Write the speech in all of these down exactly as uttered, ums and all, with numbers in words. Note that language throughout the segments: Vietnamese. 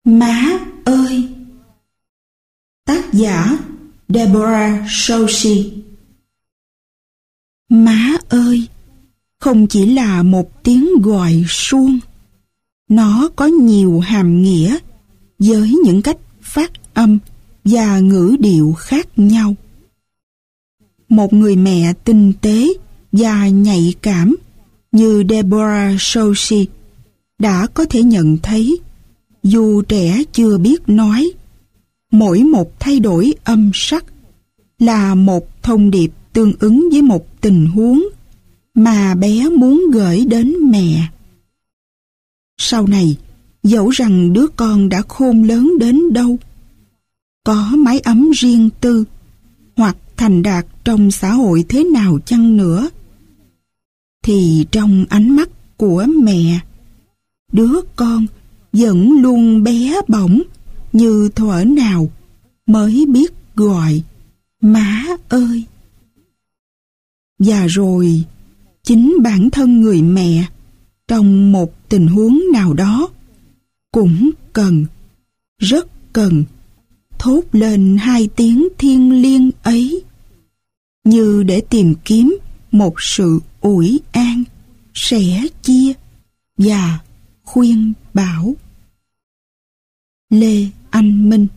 Má ơi! Tác giả Deborah Soucy. Má ơi không chỉ là một tiếng gọi suông, nó có nhiều hàm nghĩa với những cách phát âm và ngữ điệu khác nhau. Một người mẹ tinh tế và nhạy cảm như Deborah Soucy đã có thể nhận thấy, dù trẻ chưa biết nói, mỗi một thay đổi âm sắc là một thông điệp tương ứng với một tình huống mà bé muốn gửi đến mẹ. Sau này, dẫu rằng đứa con đã khôn lớn đến đâu, có mái ấm riêng tư hoặc thành đạt trong xã hội thế nào chăng nữa, thì trong ánh mắt của mẹ, đứa con vẫn luôn bé bỏng như thuở nào mới biết gọi má ơi. Và rồi, chính bản thân người mẹ trong một tình huống nào đó cũng cần, rất cần thốt lên hai tiếng thiêng liêng ấy, như để tìm kiếm một sự ủi an, sẻ chia và khuyên bảo. Lê Anh Minh.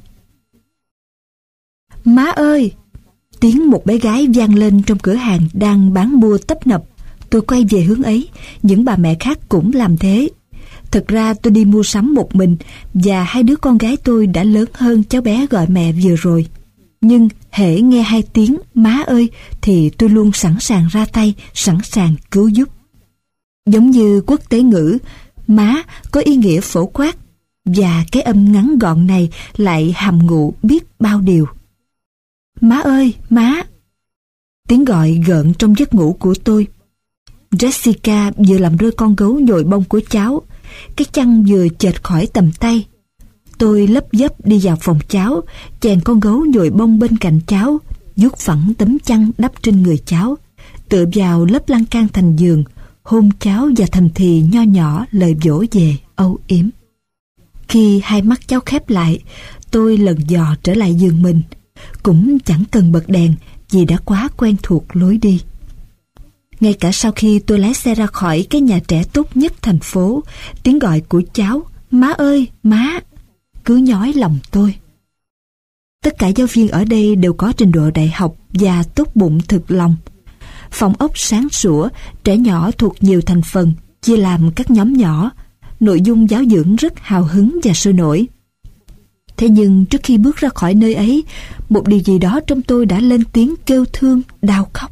Má ơi! Tiếng một bé gái vang lên trong cửa hàng đang bán bua tấp nập. Tôi quay về hướng ấy, những bà mẹ khác cũng làm thế. Thật ra tôi đi mua sắm một mình, và hai đứa con gái tôi đã lớn hơn cháu bé gọi mẹ vừa rồi. Nhưng hễ nghe hai tiếng má ơi thì tôi luôn sẵn sàng ra tay, sẵn sàng cứu giúp. Giống như quốc tế ngữ, má có ý nghĩa phổ quát, và cái âm ngắn gọn này lại hàm ngụ biết bao điều. Má ơi, má! Tiếng gọi gợn trong giấc ngủ của tôi. Jessica vừa làm rơi con gấu nhồi bông của cháu. Cái chăn vừa chệch khỏi tầm tay. Tôi lấp dấp đi vào phòng cháu, chèn con gấu nhồi bông bên cạnh cháu, vuốt phẳng tấm chăn đắp trên người cháu, tựa vào lớp lan can thành giường, hôn cháu và thầm thì nho nhỏ lời dỗ về âu yếm. Khi hai mắt cháu khép lại, tôi lần dò trở lại giường mình, cũng chẳng cần bật đèn vì đã quá quen thuộc lối đi. Ngay cả sau khi tôi lái xe ra khỏi cái nhà trẻ tốt nhất thành phố, tiếng gọi của cháu má ơi, má cứ nhói lòng tôi. Tất cả giáo viên ở đây đều có trình độ đại học và tốt bụng thực lòng. Phòng ốc sáng sủa, trẻ nhỏ thuộc nhiều thành phần, chia làm các nhóm nhỏ. Nội dung giáo dưỡng rất hào hứng và sôi nổi. Thế nhưng trước khi bước ra khỏi nơi ấy, một điều gì đó trong tôi đã lên tiếng kêu thương, đau khóc.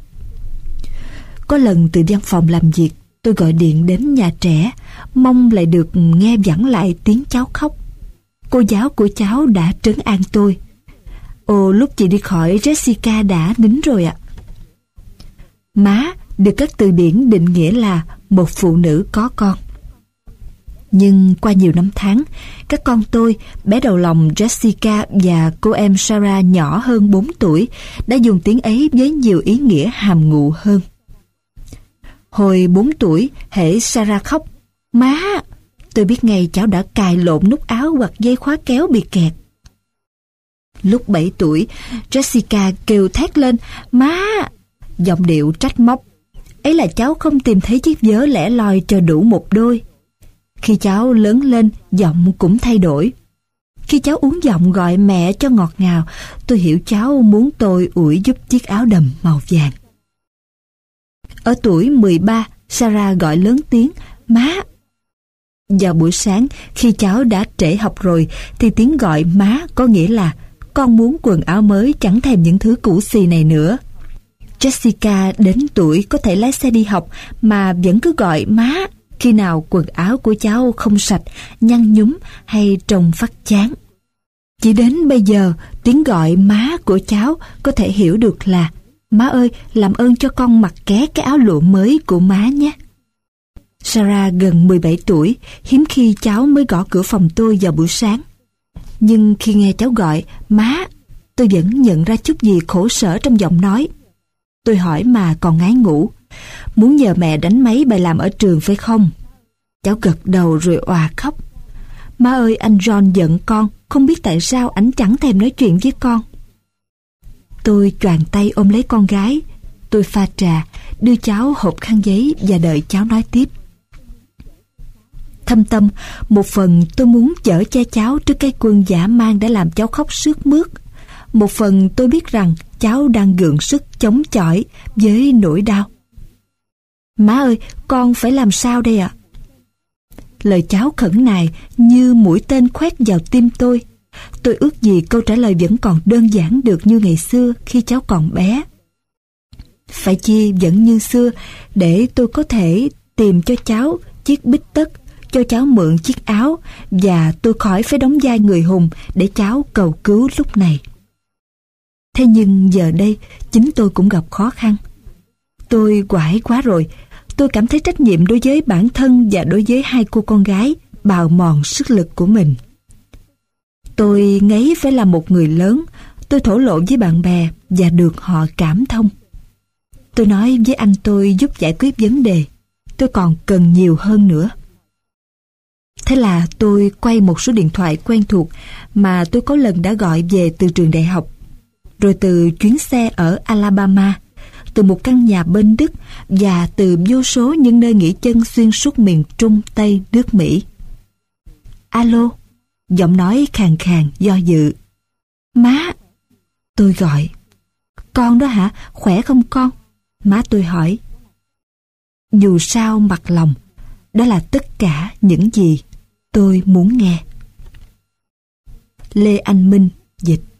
Có lần từ văn phòng làm việc, tôi gọi điện đến nhà trẻ, mong lại được nghe vẳng lại tiếng cháu khóc. Cô giáo của cháu đã trấn an tôi. Ồ, lúc chị đi khỏi, Jessica đã nín rồi ạ. Má được các từ điển định nghĩa là một phụ nữ có con. Nhưng qua nhiều năm tháng, các con tôi, bé đầu lòng Jessica và cô em Sarah nhỏ hơn bốn tuổi, đã dùng tiếng ấy với nhiều ý nghĩa hàm ngụ hơn. Hồi bốn tuổi, hễ Sarah khóc, má, tôi biết ngay cháu đã cài lộn nút áo hoặc dây khóa kéo bị kẹt. Lúc bảy tuổi, Jessica kêu thét lên, má, giọng điệu trách móc. Ấy là cháu không tìm thấy chiếc vớ lẻ loi cho đủ một đôi. Khi cháu lớn lên, giọng cũng thay đổi. Khi cháu uống giọng gọi mẹ cho ngọt ngào, tôi hiểu cháu muốn tôi ủi giúp chiếc áo đầm màu vàng. Ở tuổi mười ba, Sarah gọi lớn tiếng, má. Vào buổi sáng, khi cháu đã trễ học rồi, thì tiếng gọi má có nghĩa là con muốn quần áo mới, chẳng thèm những thứ cũ xì này nữa. Jessica đến tuổi có thể lái xe đi học mà vẫn cứ gọi má khi nào quần áo của cháu không sạch, nhăn nhúm hay trông phát chán. Chỉ đến bây giờ, tiếng gọi má của cháu có thể hiểu được là má ơi, làm ơn cho con mặc ké cái áo lụa mới của má nhé. Sarah gần mười bảy tuổi, hiếm khi cháu mới gõ cửa phòng tôi vào buổi sáng. Nhưng khi nghe cháu gọi má, tôi vẫn nhận ra chút gì khổ sở trong giọng nói. Tôi hỏi mà còn ngái ngủ. Muốn nhờ mẹ đánh máy bài làm ở trường phải không? Cháu gật đầu rồi òa khóc. Má ơi, anh John giận con, không biết tại sao ảnh chẳng thèm nói chuyện với con. Tôi choàng tay ôm lấy con gái. Tôi pha trà, đưa cháu hộp khăn giấy và đợi cháu nói tiếp. Thâm tâm, một phần tôi muốn chở che cháu trước cái quân dã man đã làm cháu khóc sướt mướt. Một phần tôi biết rằng cháu đang gượng sức chống chọi với nỗi đau. Má ơi, con phải làm sao đây ạ? Lời cháu khẩn nài như mũi tên khoét vào tim tôi. Tôi ước gì câu trả lời vẫn còn đơn giản được như ngày xưa khi cháu còn bé. Phải chi vẫn như xưa để tôi có thể tìm cho cháu chiếc bít tất, cho cháu mượn chiếc áo, và tôi khỏi phải đóng vai người hùng để cháu cầu cứu lúc này. Thế nhưng giờ đây chính tôi cũng gặp khó khăn. Tôi quải quá rồi. Tôi cảm thấy trách nhiệm đối với bản thân và đối với hai cô con gái bào mòn sức lực của mình. Tôi ngấy phải là một người lớn. Tôi thổ lộ với bạn bè và được họ cảm thông. Tôi nói với anh tôi giúp giải quyết vấn đề. Tôi còn cần nhiều hơn nữa. Thế là tôi quay một số điện thoại quen thuộc mà tôi có lần đã gọi về từ trường đại học, rồi từ chuyến xe ở Alabama, từ một căn nhà bên Đức và từ vô số những nơi nghỉ chân xuyên suốt miền Trung Tây nước Mỹ. Alo, giọng nói khàn khàn do dự. Má, tôi gọi. Con đó hả, khỏe không con? Má tôi hỏi. Dù sao mặt lòng, đó là tất cả những gì tôi muốn nghe. Lê Anh Minh dịch.